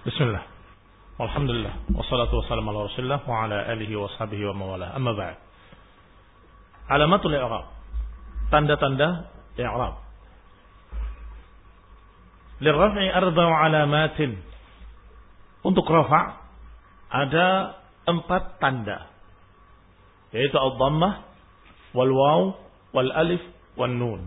Bismillah. Alhamdulillah. Wassalatu wassalamu ala Rasulillah wa ala alihi wa sahbihi wa mawalah. Amma ba'd. Alamatul i'rab. Tanda-tanda i'rab. Lirraf'i arba'u alamatin. Untuk rafa' ada 4 tanda. Yaitu ad-dhammah wal waw wal alif wan nun.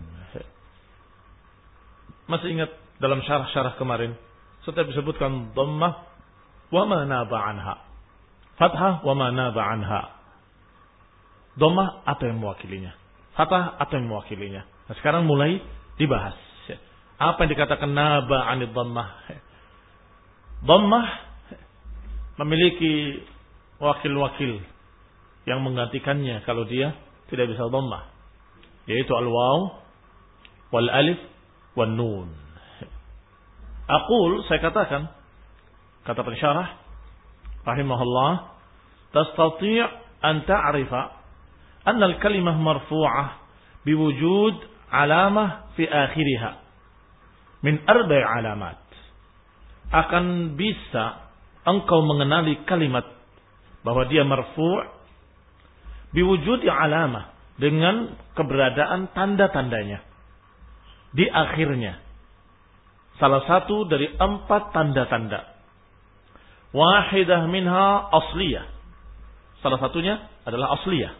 Masih ingat dalam syarah-syarah kemarin setiap disebutkan dhammah wa ma naba anha, fathah wa ma naba anha. Dhammah apa yang mewakilinya? Fathah apa yang mewakilinya? Nah, sekarang mulai dibahas. Apa yang dikatakan naba anid dhammah? Dhammah memiliki wakil-wakil yang menggantikannya kalau dia tidak bisa dhammah, yaitu al-waw wal alif wan nun. Aqul, saya katakan, kata pensyarah rahimahullah, tastati' an ta'rifa anna al-kalimah marfu'ah biwujud alamah fi akhiriha min 4 alamat. Akan bisa engkau mengenali kalimat bahwa dia marfu' biwujud alamah, dengan keberadaan tanda-tandanya di akhirnya. Salah satu dari 4 tanda-tanda. Wahidah minha asliyah. Salah satunya adalah asliyah.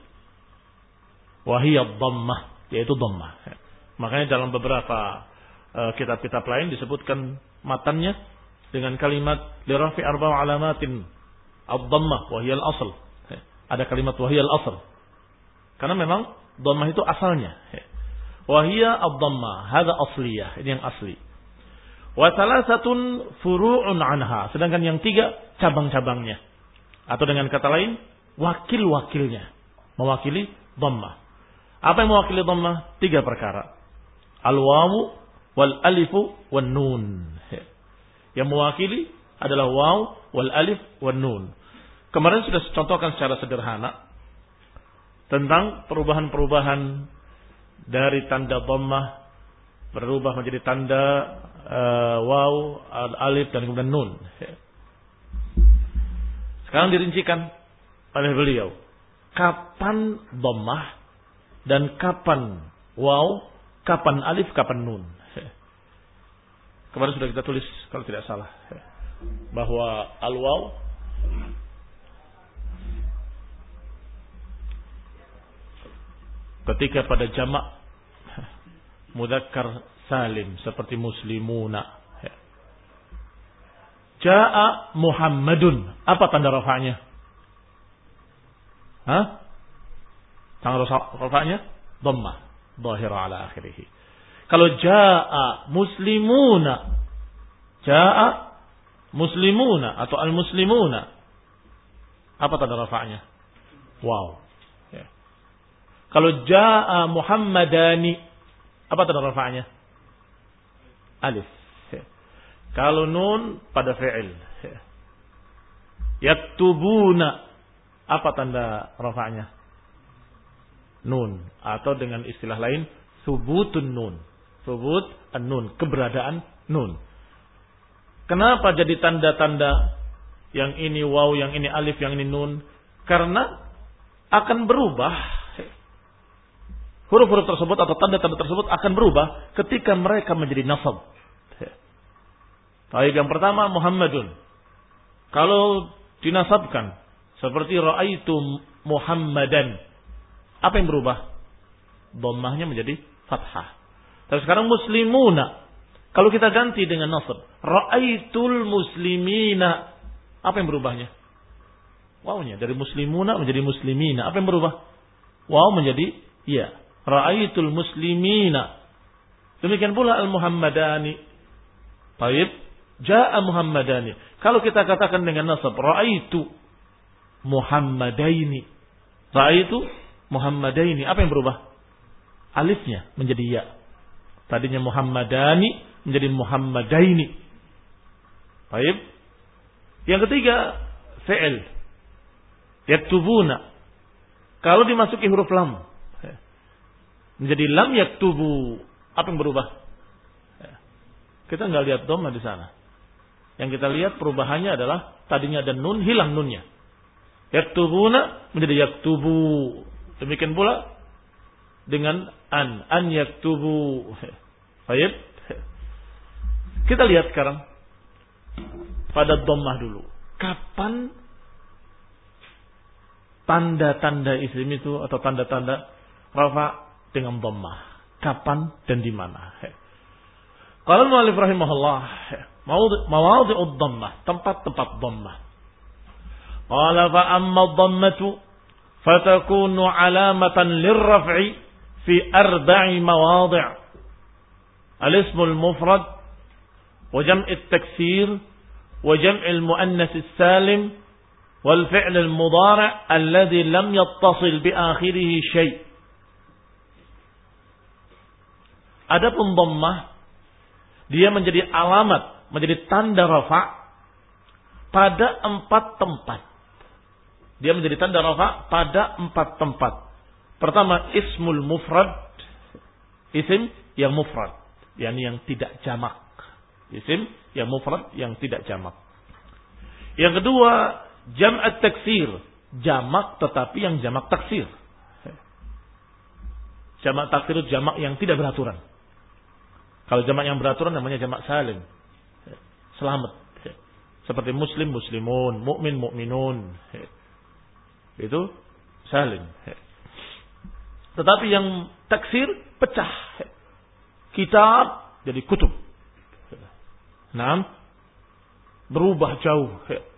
Wahiyad dhammah, yaitu dhammah. Makanya dalam beberapa kitab-kitab lain disebutkan matannya dengan kalimat lirafi arba'u alamatin ad-dhammah wahiyal asl. Ada kalimat wahiyal asl. Karena memang dhammah itu asalnya. Wahiya ad-dhammah, hadza asliyah, ini yang asli. Wa thalathatun furu'un anha, sedangkan yang 3 cabang-cabangnya. Atau dengan kata lain, wakil-wakilnya, mewakili dhammah. Apa yang mewakili dhammah? 3 perkara. Al-wawu wal alifu wan nun. Yang mewakili adalah waw wal alif wan nun. Kemarin sudah contohkan secara sederhana tentang perubahan-perubahan dari tanda dhammah berubah menjadi tanda waw, alif dan kemudian nun. Sekarang dirincikan oleh beliau kapan dhammah dan kapan waw, kapan alif, kapan nun. Kemarin sudah kita tulis kalau tidak salah bahwa al-waw ketika pada jamak mudzakkar salim seperti muslimuna. Jaa Muhammadun. Apa tanda rafa'nya? Tanda rafa'nya dhammah dhahira ala akhirih. Kalau jaa muslimuna, jaa muslimuna atau al-muslimuna, apa tanda rafa'nya? Wow. Kalau jaa Muhammadani, apa tanda rafa'nya? Alif. Kalau nun pada fi'il. Yaktubuna, apa tanda rafa'nya? Nun. Atau dengan istilah lain, subutun nun. Subut an-nun, keberadaan nun. Kenapa jadi tanda-tanda yang ini waw, yang ini alif, yang ini nun? Karena akan berubah. Huruf-huruf tersebut atau tanda-tanda tersebut akan berubah ketika mereka menjadi nasab. Baik, yang pertama Muhammadun. Kalau dinasabkan seperti ra'aitu Muhammadan, apa yang berubah? Dhammahnya menjadi fathah. Tapi sekarang muslimuna, kalau kita ganti dengan nasab, ra'aitul muslimina, apa yang berubahnya? Wawnya dari muslimuna menjadi muslimina. Apa yang berubah? Waw menjadi ya. Ra'aitul muslimina. Demikian pula al-muhammadani. Baik, jaa muhammadani. Kalau kita katakan dengan nasab, ra'aitu muhammadaini. Ra'aitu muhammadaini. Apa yang berubah? Alifnya menjadi ya. Tadinya muhammadani menjadi muhammadaini. Baik. Yang ketiga, fi'il. Yaktubuna. Kalau dimasuki huruf lam menjadi lam yaktubu, apa yang berubah? Kita enggak lihat dhamma di sana. Yang kita lihat perubahannya adalah tadinya ada nun, hilang nunnya. Yaktubuna menjadi yaktubu. Demikian pula dengan an yaktubu. Baik. Kita lihat sekarang pada dhammah dulu. Kapan tanda-tanda isim itu atau tanda-tanda rafa dengan dhammah? Kapan dan di mana? Qala al-mu'allif rahimahullah, mawadhi'ud dhammah, tempat-tempat dhammah. Qala fa amma dhammatu fatakunu 'alamatan lirraf'i fi arba'i mawadhi'. Al-ismul mufrad wa jam'it taksir wa jam'il muannas as-salim wal fi'l al-mudhari' alladhi lam yattasil bi akhirih syai'. Adapun dhammah dia menjadi alamat, menjadi tanda rafa pada 4 tempat. Dia menjadi tanda rafa pada 4 tempat. Pertama, ismul mufrad, isim yang mufrad, yakni yang tidak jamak. Isim yang mufrad yang tidak jamak. Yang kedua, jam'at taksir, jamak tetapi yang jamak taksir. Jamak taksir itu jamak yang tidak beraturan. Kalau jamak yang beraturan namanya jamak salim. Selamat. Seperti muslim, muslimun, mukmin, mukminun. Itu salim. Tetapi yang taksir pecah. Kitab jadi kutub. Naam. Berubah jauh.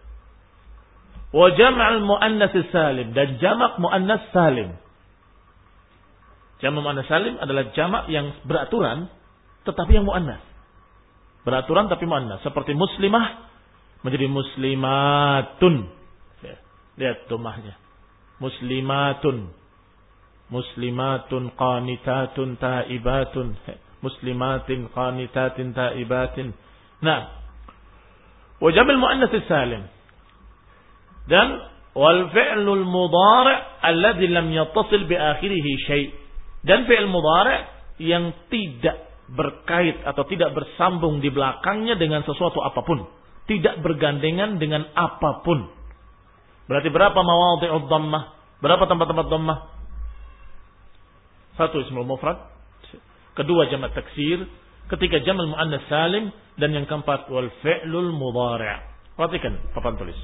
Wa jam'al muannas salim, dan jamak muannas salim. Jamak muannas salim adalah jamak yang beraturan tetapi yang muannas. Beraturan tapi muannas. Seperti muslimah menjadi muslimatun. Lihat domahnya. Muslimatun. Muslimatun qanitatun taibatun. Muslimatin qanitatin taibatin. Nah. Wa jam'il muannas salim. Dan wal fi'lul mudhari' alladhi lam yattasil bi akhirih syai'. Dan fi'il mudhari' yang tidak berkait atau tidak bersambung di belakangnya dengan sesuatu apapun, tidak bergandengan dengan apapun. Berarti berapa mawadhi'ud dhammah? Berapa tempat-tempat dhammah? 1 ismul mufrad, kedua jamak taksir, ketiga jamal muannas salim, dan yang keempat wal fi'lul mudhari'. Perhatikan papan tulis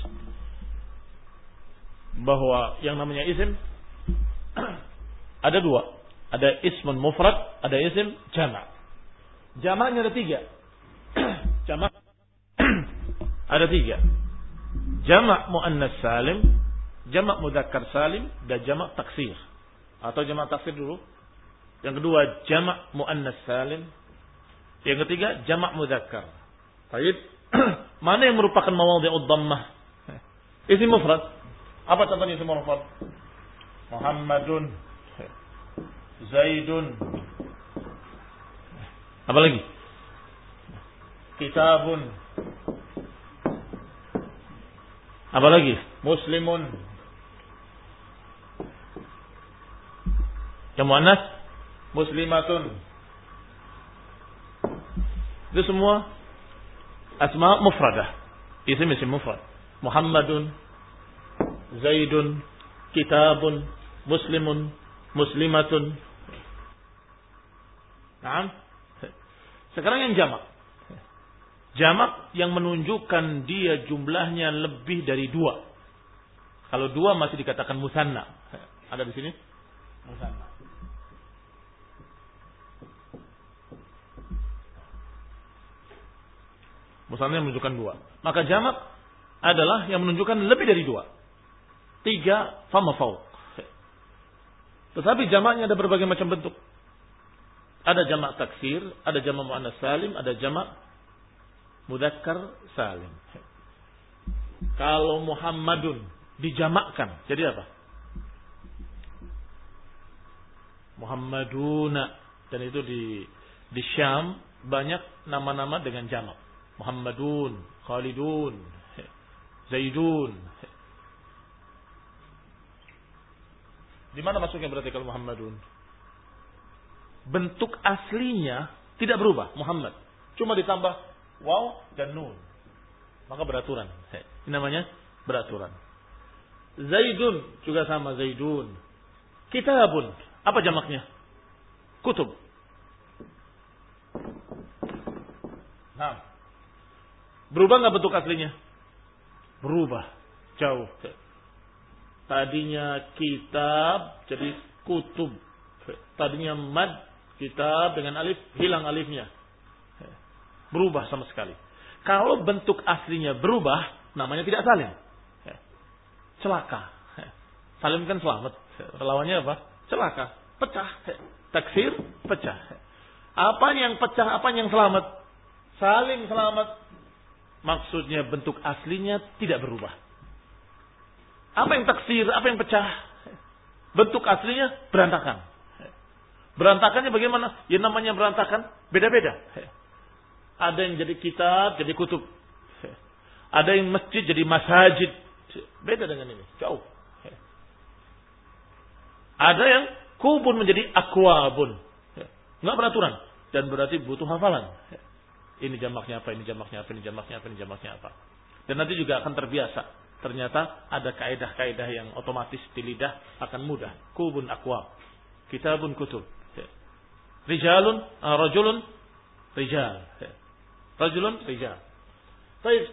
bahwa yang namanya isim ada 2. Ada ismun mufrad, ada isim jamak. Jamaknya ada 3. Jamak ada 3. Jamak muannas salim, jamak mudzakkar salim, dan jamak taksir. Atau jamak taksir dulu. Yang kedua jamak muannas salim. Yang ketiga jamak mudzakkar. Baik. Mana yang merupakan mawadhi'ud dhammah? Isim mufrad. Apa contohnya isim mufrad? Muhammadun, Zaidun. Apa lagi? Kitabun. Apa lagi? Muslimun. Yang muannas muslimatun. Itu semua asma mufradah. Isim mufrad. Muhammadun, Zaidun, kitabun, muslimun, muslimatun. Naam. Sekarang yang jamak. Jamak yang menunjukkan dia jumlahnya lebih dari 2. Kalau 2 masih dikatakan musanna. Ada di sini? Musanna. Musanna yang menunjukkan 2. Maka jamak adalah yang menunjukkan lebih dari 2. 3 fama fauq. Tetapi jamaknya ada berbagai macam bentuk. Ada jamak taksir, ada jamak muannas salim, ada jamak mudzakkar salim. Kalau Muhammadun dijamakkan, jadi apa? Muhammaduna. Dan itu di Syam banyak nama-nama dengan jamak. Muhammadun, Khalidun, Zaidun. Di mana masuknya berarti kalau Muhammadun? Bentuk aslinya tidak berubah, Muhammad. Cuma ditambah waw dan nun. Maka beraturan. Ini namanya beraturan. Zaidun juga sama, Zaidun. Kitabun, apa jamaknya? Kutub. Nah, berubah nggak bentuk aslinya? Berubah, jauh. Tadinya kitab jadi kutub. Tadinya mad, kitab dengan alif, hilang alifnya. Berubah sama sekali. Kalau bentuk aslinya berubah, namanya tidak salim. Celaka. Salim kan selamat. Lawannya apa? Celaka. Pecah. Taksir, pecah. Apa yang pecah, apa yang selamat? Salim selamat. Maksudnya bentuk aslinya tidak berubah. Apa yang taksir, apa yang pecah? Bentuk aslinya berantakan. Berantakannya bagaimana? Ya namanya berantakan, beda-beda. Ada yang jadi kitab, jadi kutub. Ada yang masjid, jadi masajid. Beda dengan ini, jauh. Ada yang kubun menjadi akwabun. Enggak beraturan. Dan berarti butuh hafalan. Ini jamaknya apa, ini jamaknya apa, ini jamaknya apa, ini jamaknya apa. Dan nanti juga akan terbiasa. Ternyata ada kaedah-kaedah yang otomatis di lidah akan mudah. Kubun akwab. Kitabun kutub. Rijalun, rajulun, rijal. Rajulun, rijal. Baik.